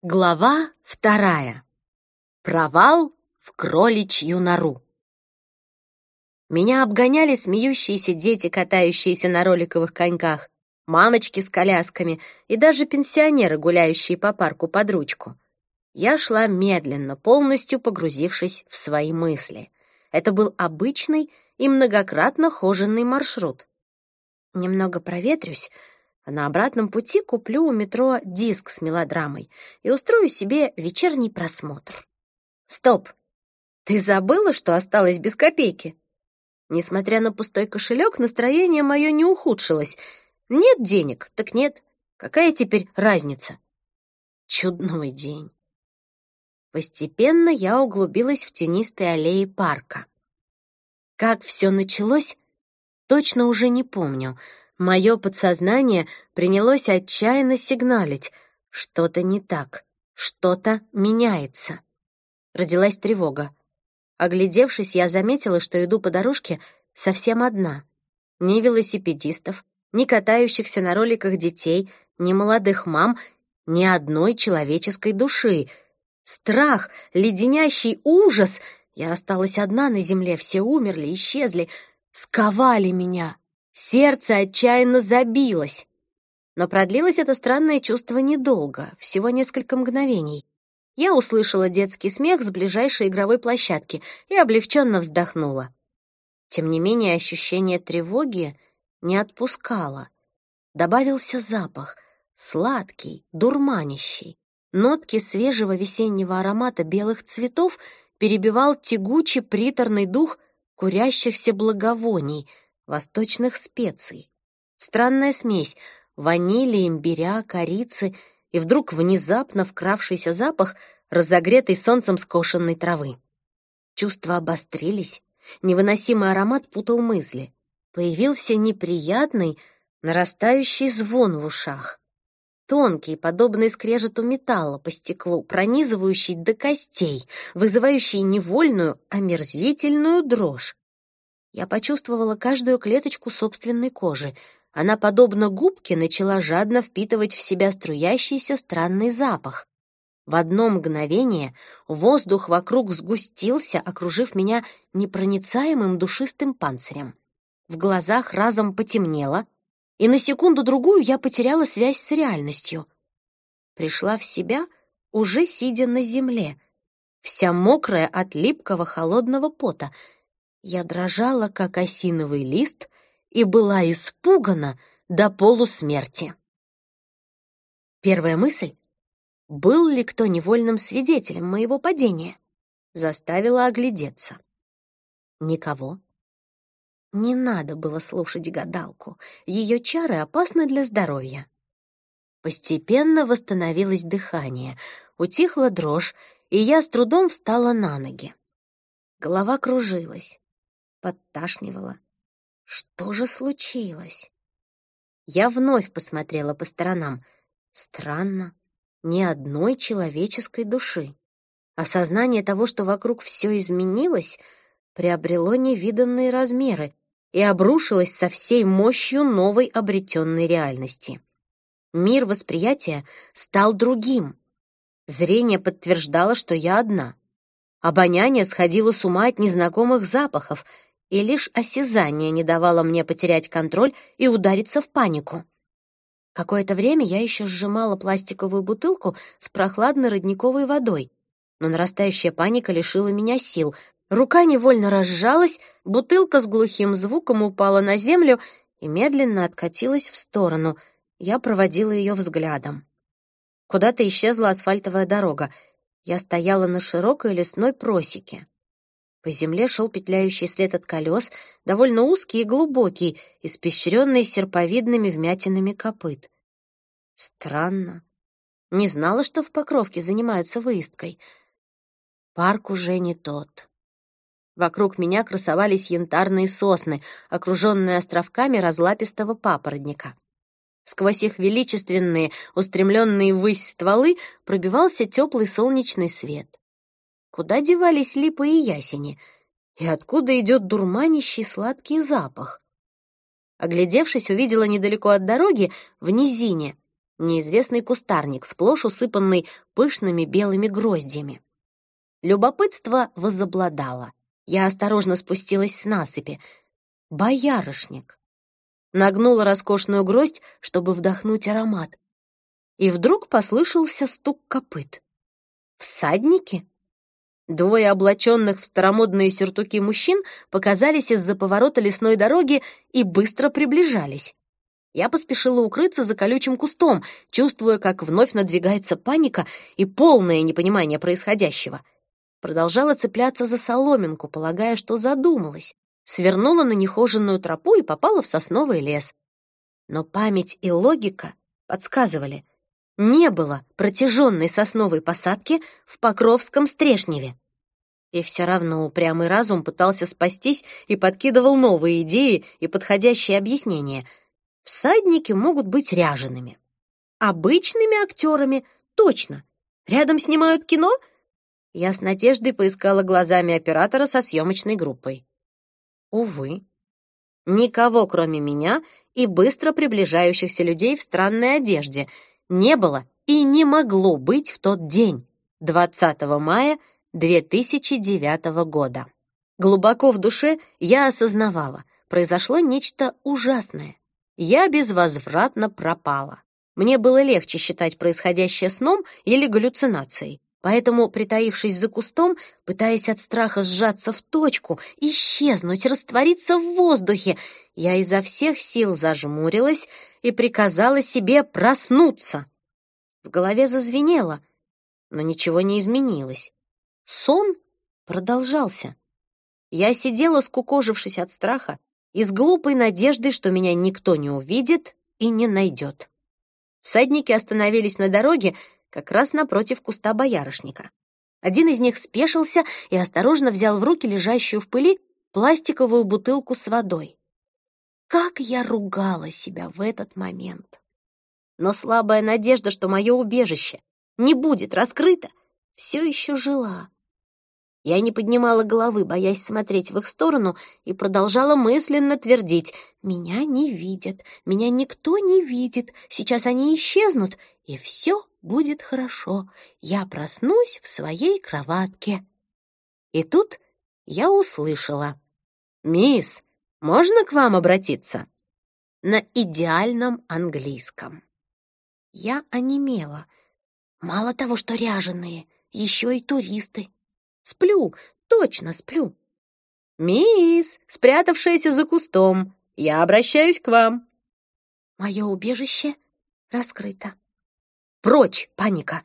Глава 2. Провал в кроличью нору. Меня обгоняли смеющиеся дети, катающиеся на роликовых коньках, мамочки с колясками и даже пенсионеры, гуляющие по парку под ручку. Я шла медленно, полностью погрузившись в свои мысли. Это был обычный и многократно хоженный маршрут. Немного проветрюсь, а на обратном пути куплю у метро диск с мелодрамой и устрою себе вечерний просмотр. Стоп! Ты забыла, что осталась без копейки? Несмотря на пустой кошелек, настроение мое не ухудшилось. Нет денег, так нет. Какая теперь разница? Чудной день. Постепенно я углубилась в тенистые аллеи парка. Как все началось, точно уже не помню. Мое подсознание принялось отчаянно сигналить. Что-то не так, что-то меняется. Родилась тревога. Оглядевшись, я заметила, что иду по дорожке совсем одна. Ни велосипедистов, ни катающихся на роликах детей, ни молодых мам, ни одной человеческой души. Страх, леденящий ужас. Я осталась одна на земле, все умерли, исчезли, сковали меня. Сердце отчаянно забилось. Но продлилось это странное чувство недолго, всего несколько мгновений. Я услышала детский смех с ближайшей игровой площадки и облегченно вздохнула. Тем не менее, ощущение тревоги не отпускало. Добавился запах, сладкий, дурманящий. Нотки свежего весеннего аромата белых цветов перебивал тягучий приторный дух курящихся благовоний, восточных специй. Странная смесь ванили, имбиря, корицы и вдруг внезапно вкравшийся запах разогретой солнцем скошенной травы. Чувства обострились, невыносимый аромат путал мысли. Появился неприятный, нарастающий звон в ушах. Тонкий, подобный скрежету металла по стеклу, пронизывающий до костей, вызывающий невольную, омерзительную дрожь. Я почувствовала каждую клеточку собственной кожи. Она, подобно губке, начала жадно впитывать в себя струящийся странный запах. В одно мгновение воздух вокруг сгустился, окружив меня непроницаемым душистым панцирем. В глазах разом потемнело, и на секунду-другую я потеряла связь с реальностью. Пришла в себя, уже сидя на земле, вся мокрая от липкого холодного пота. Я дрожала, как осиновый лист, и была испугана до полусмерти. Первая мысль — был ли кто невольным свидетелем моего падения? Заставила оглядеться. Никого. Не надо было слушать гадалку. Ее чары опасны для здоровья. Постепенно восстановилось дыхание, утихла дрожь, и я с трудом встала на ноги. Голова кружилась, подташнивала. Что же случилось? Я вновь посмотрела по сторонам. Странно, ни одной человеческой души. Осознание того, что вокруг все изменилось, приобрело невиданные размеры и обрушилось со всей мощью новой обретенной реальности. Мир восприятия стал другим. Зрение подтверждало, что я одна. Обоняние сходило с ума от незнакомых запахов, и лишь осязание не давало мне потерять контроль и удариться в панику. Какое-то время я еще сжимала пластиковую бутылку с прохладной родниковой водой, но нарастающая паника лишила меня сил. Рука невольно разжалась, бутылка с глухим звуком упала на землю и медленно откатилась в сторону. Я проводила ее взглядом. Куда-то исчезла асфальтовая дорога. Я стояла на широкой лесной просеке. По земле шел петляющий след от колес, довольно узкий и глубокий, испещренный серповидными вмятинами копыт. Странно. Не знала, что в Покровке занимаются выездкой. Парк уже не тот. Вокруг меня красовались янтарные сосны, окруженные островками разлапистого папоротника. Сквозь их величественные, устремленные ввысь стволы пробивался теплый солнечный свет. Куда девались липы и ясени? И откуда идет дурманящий сладкий запах? Оглядевшись, увидела недалеко от дороги, в низине, неизвестный кустарник, сплошь усыпанный пышными белыми гроздьями. Любопытство возобладало. Я осторожно спустилась с насыпи. Боярышник. Нагнула роскошную гроздь, чтобы вдохнуть аромат. И вдруг послышался стук копыт. Всадники? Двое облаченных в старомодные сюртуки мужчин показались из-за поворота лесной дороги и быстро приближались. Я поспешила укрыться за колючим кустом, чувствуя, как вновь надвигается паника и полное непонимание происходящего. Продолжала цепляться за соломинку, полагая, что задумалась. Свернула на нехоженную тропу и попала в сосновый лес. Но память и логика подсказывали: не было протяженной сосновой посадки в Покровском Стрешневе. И все равно упрямый разум пытался спастись и подкидывал новые идеи и подходящие объяснения. Всадники могут быть ряжеными. Обычными актерами точно. Рядом снимают кино? Я с надеждой поискала глазами оператора со съемочной группой. Увы, никого, кроме меня и быстро приближающихся людей в странной одежде, не было и не могло быть в тот день, 20 мая 2009 года. Глубоко в душе я осознавала, произошло нечто ужасное. Я безвозвратно пропала. Мне было легче считать происходящее сном или галлюцинацией. Поэтому, притаившись за кустом, пытаясь от страха сжаться в точку, исчезнуть, раствориться в воздухе, я изо всех сил зажмурилась и приказала себе проснуться. В голове зазвенело, но ничего не изменилось. Сон продолжался. Я сидела, скукожившись от страха, и с глупой надеждой, что меня никто не увидит и не найдет. Всадники остановились на дороге как раз напротив куста боярышника. Один из них спешился и осторожно взял в руки лежащую в пыли пластиковую бутылку с водой. Как я ругала себя в этот момент! Но слабая надежда, что мое убежище не будет раскрыто, все еще жила. Я не поднимала головы, боясь смотреть в их сторону, и продолжала мысленно твердить: «Меня не видят, меня никто не видит, сейчас они исчезнут, и все будет хорошо, я проснусь в своей кроватке». И тут я услышала: «Мисс, можно к вам обратиться?» На идеальном английском. Я онемела. Мало того, что ряженые, еще и туристы. Сплю, точно сплю. «Мисс, спрятавшаяся за кустом, я обращаюсь к вам». Мое убежище раскрыто. Прочь, паника!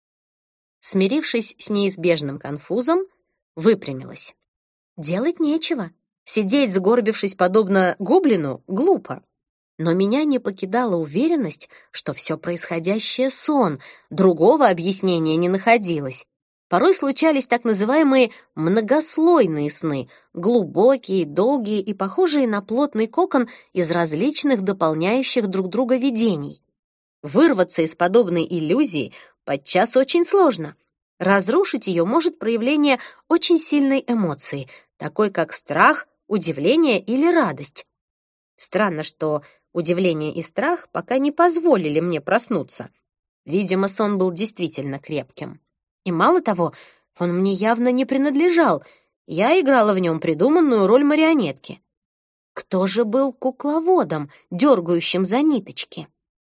Смирившись с неизбежным конфузом, выпрямилась. Делать нечего. Сидеть, сгорбившись подобно гоблину, глупо. Но меня не покидала уверенность, что все происходящее — сон, другого объяснения не находилось. Порой случались так называемые многослойные сны, глубокие, долгие и похожие на плотный кокон из различных дополняющих друг друга видений. Вырваться из подобной иллюзии подчас очень сложно. Разрушить ее может проявление очень сильной эмоции, такой как страх, удивление или радость. Странно, что удивление и страх пока не позволили мне проснуться. Видимо, сон был действительно крепким. И мало того, он мне явно не принадлежал. Я играла в нем придуманную роль марионетки. Кто же был кукловодом, дергающим за ниточки?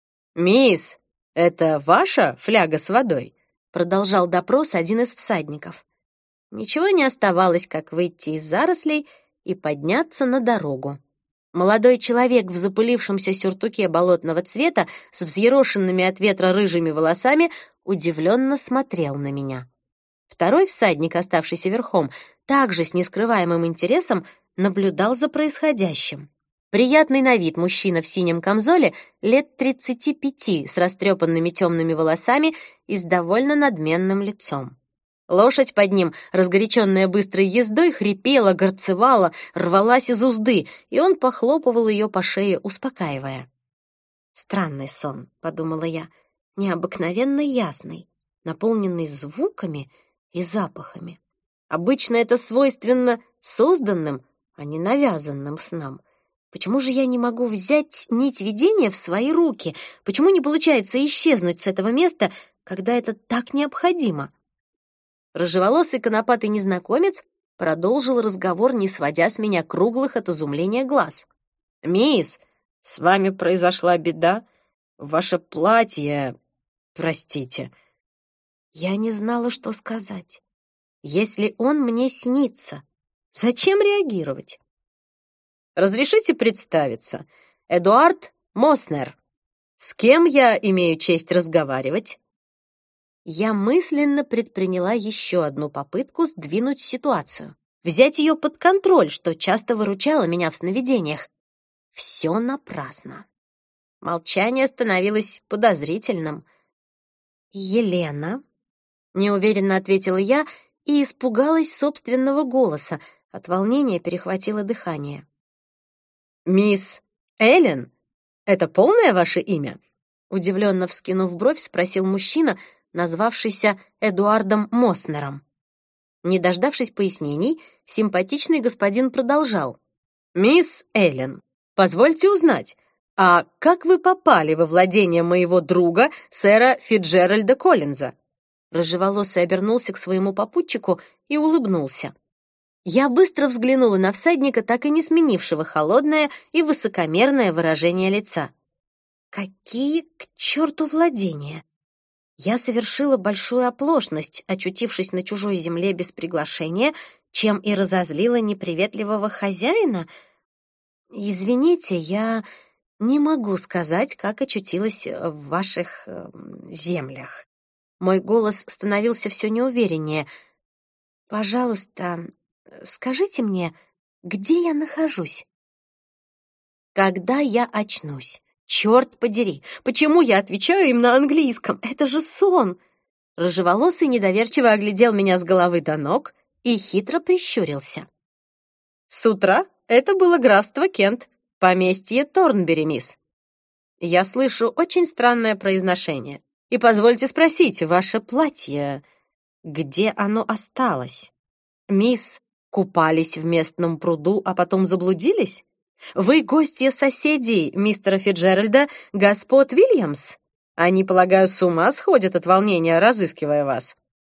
«Мисс, это ваша фляга с водой?» — продолжал допрос один из всадников. Ничего не оставалось, как выйти из зарослей и подняться на дорогу. Молодой человек в запылившемся сюртуке болотного цвета с взъерошенными от ветра рыжими волосами удивленно смотрел на меня. Второй всадник, оставшийся верхом, также с нескрываемым интересом наблюдал за происходящим. Приятный на вид мужчина в синем камзоле лет 35 с растрепанными темными волосами и с довольно надменным лицом. Лошадь под ним, разгоряченная быстрой ездой, хрипела, горцевала, рвалась из узды, и он похлопывал ее по шее, успокаивая. «Странный сон», — подумала я, — «необыкновенно ясный, наполненный звуками и запахами. Обычно это свойственно созданным, а не навязанным снам. Почему же я не могу взять нить видения в свои руки? Почему не получается исчезнуть с этого места, когда это так необходимо? Рыжеволосый конопатый незнакомец продолжил разговор, не сводя с меня круглых от изумления глаз. «Мисс, с вами произошла беда. Ваше платье... Простите». Я не знала, что сказать. Если он мне снится, зачем реагировать? «Разрешите представиться. Эдуард Моснер. С кем я имею честь разговаривать?» Я мысленно предприняла еще одну попытку сдвинуть ситуацию, взять ее под контроль, что часто выручало меня в сновидениях. Все напрасно. Молчание становилось подозрительным. «Елена», — неуверенно ответила я и испугалась собственного голоса. От волнения перехватило дыхание. «Мисс Эллен? Это полное ваше имя?» Удивленно вскинув бровь, спросил мужчина, назвавшийся Эдуардом Моснером. Не дождавшись пояснений, симпатичный господин продолжал. «Мисс Эллен, позвольте узнать, а как вы попали во владение моего друга, сэра Фицджеральда Коллинза?» Рыжеволосый обернулся к своему попутчику и улыбнулся. Я быстро взглянула на всадника, так и не сменившего холодное и высокомерное выражение лица. Какие к черту владения? Я совершила большую оплошность, очутившись на чужой земле без приглашения, чем и разозлила неприветливого хозяина. Извините, я не могу сказать, как очутилась в ваших землях. Мой голос становился все неувереннее. Пожалуйста, скажите мне, где я нахожусь? Когда я очнусь? Черт подери, почему я отвечаю им на английском? Это же сон! Рыжеволосый недоверчиво оглядел меня с головы до ног и хитро прищурился. С утра это было графство Кент, поместье Торнбери, мисс. Я слышу очень странное произношение. И позвольте спросить, ваше платье, где оно осталось? Мисс, купались в местном пруду, а потом заблудились? Вы гостья соседей мистера Фицджеральда, господ Вильямс? Они, полагаю, с ума сходят от волнения, разыскивая вас.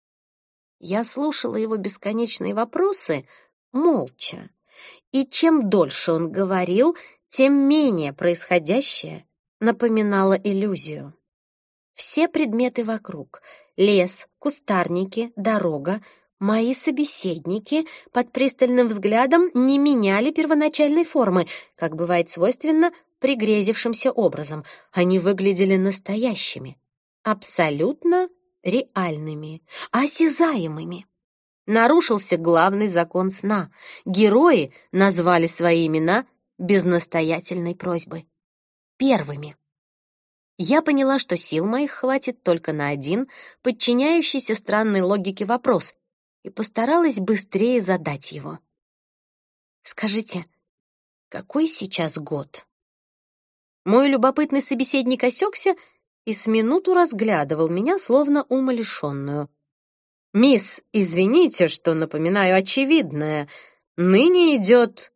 Я слушала его бесконечные вопросы молча, и чем дольше он говорил, тем менее происходящее напоминало иллюзию. Все предметы вокруг — лес, кустарники, дорога, мои собеседники под пристальным взглядом не меняли первоначальной формы, как бывает свойственно пригрезившимся образом. Они выглядели настоящими, абсолютно реальными, осязаемыми. Нарушился главный закон сна. Герои назвали свои имена без настоятельной просьбы. Первыми. Я поняла, что сил моих хватит только на один, подчиняющийся странной логике вопрос, и постаралась быстрее задать его. «Скажите, какой сейчас год?» Мой любопытный собеседник осекся и с минуту разглядывал меня, словно умалишенную. «Мисс, извините, что напоминаю очевидное. Ныне идет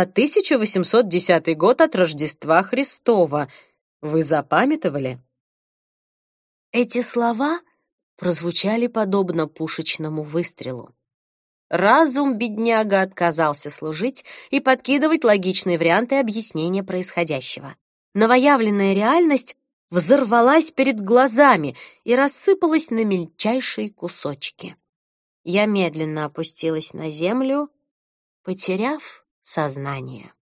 1810 год от Рождества Христова. Вы запамятовали?» Эти слова прозвучали подобно пушечному выстрелу. Разум бедняга отказался служить и подкидывать логичные варианты объяснения происходящего. Новоявленная реальность взорвалась перед глазами и рассыпалась на мельчайшие кусочки. Я медленно опустилась на землю, потеряв сознание.